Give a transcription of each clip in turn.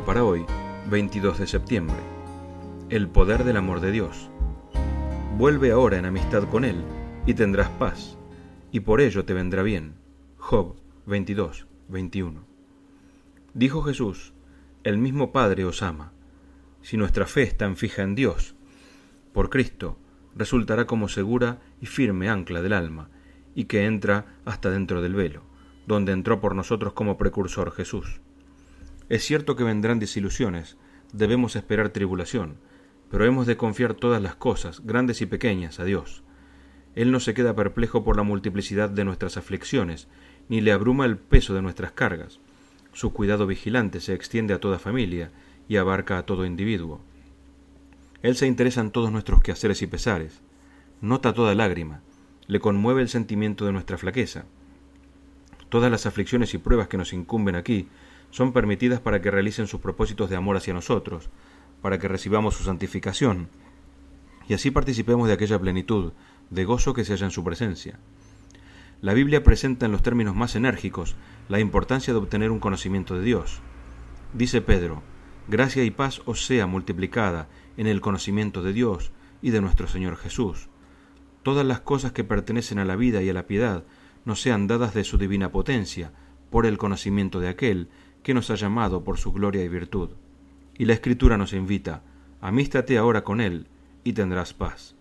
para hoy, 22 de septiembre. El poder del amor de Dios. Vuelve ahora en amistad con Él, y tendrás paz, y por ello te vendrá bien. Job 22, 21. Dijo Jesús: el mismo Padre os ama. Si nuestra fe es tan fija en Dios, por Cristo, resultará como segura y firme ancla del alma, y que entra hasta dentro del velo, donde entró por nosotros como precursor Jesús. Es cierto que vendrán desilusiones, debemos esperar tribulación, pero hemos de confiar todas las cosas, grandes y pequeñas, a Dios. Él no se queda perplejo por la multiplicidad de nuestras aflicciones, ni le abruma el peso de nuestras cargas. Su cuidado vigilante se extiende a toda familia y abarca a todo individuo. Él se interesa en todos nuestros quehaceres y pesares, nota toda lágrima, le conmueve el sentimiento de nuestra flaqueza. Todas las aflicciones y pruebas que nos incumben aquí son permitidas para que realicen sus propósitos de amor hacia nosotros, para que recibamos su santificación, y así participemos de aquella plenitud de gozo que se halla en su presencia. La Biblia presenta en los términos más enérgicos la importancia de obtener un conocimiento de Dios. Dice Pedro: gracia y paz os sea multiplicada en el conocimiento de Dios y de nuestro Señor Jesús. Todas las cosas que pertenecen a la vida y a la piedad nos sean dadas de su divina potencia, por el conocimiento de aquel que nos ha llamado por su gloria y virtud. Y la Escritura nos invita: amístate ahora con Él, y tendrás paz.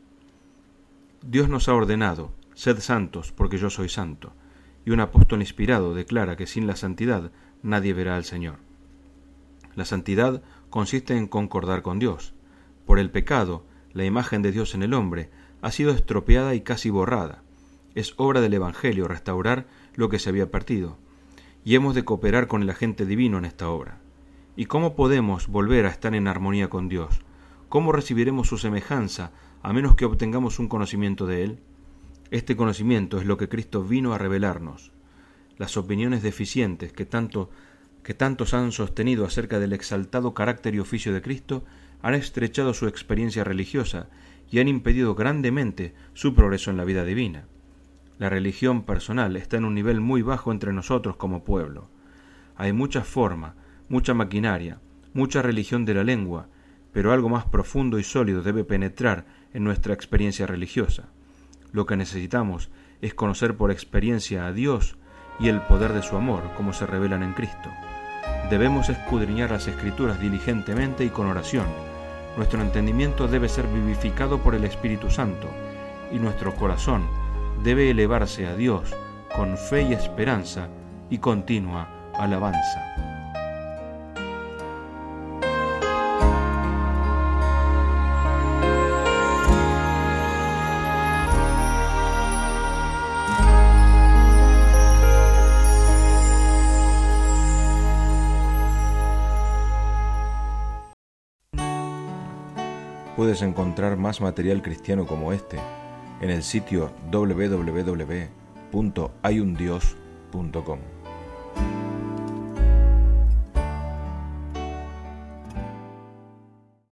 Dios nos ha ordenado: sed santos, porque yo soy santo. Y un apóstol inspirado declara que sin la santidad nadie verá al Señor. La santidad consiste en concordar con Dios. Por el pecado, la imagen de Dios en el hombre ha sido estropeada y casi borrada. Es obra del Evangelio restaurar lo que se había perdido, y hemos de cooperar con el agente divino en esta obra. ¿Y cómo podemos volver a estar en armonía con Dios? ¿Cómo recibiremos su semejanza a menos que obtengamos un conocimiento de Él? Este conocimiento es lo que Cristo vino a revelarnos. Las opiniones deficientes que tantos han sostenido acerca del exaltado carácter y oficio de Cristo han estrechado su experiencia religiosa y han impedido grandemente su progreso en la vida divina. La religión personal está en un nivel muy bajo entre nosotros como pueblo. Hay mucha forma, mucha maquinaria, mucha religión de la lengua, pero algo más profundo y sólido debe penetrar en nuestra experiencia religiosa. Lo que necesitamos es conocer por experiencia a Dios y el poder de su amor, como se revelan en Cristo. Debemos escudriñar las Escrituras diligentemente y con oración. Nuestro entendimiento debe ser vivificado por el Espíritu Santo, y nuestro corazón debe elevarse a Dios con fe y esperanza y continua alabanza. Puedes encontrar más material cristiano como este en el sitio www.hayundios.com.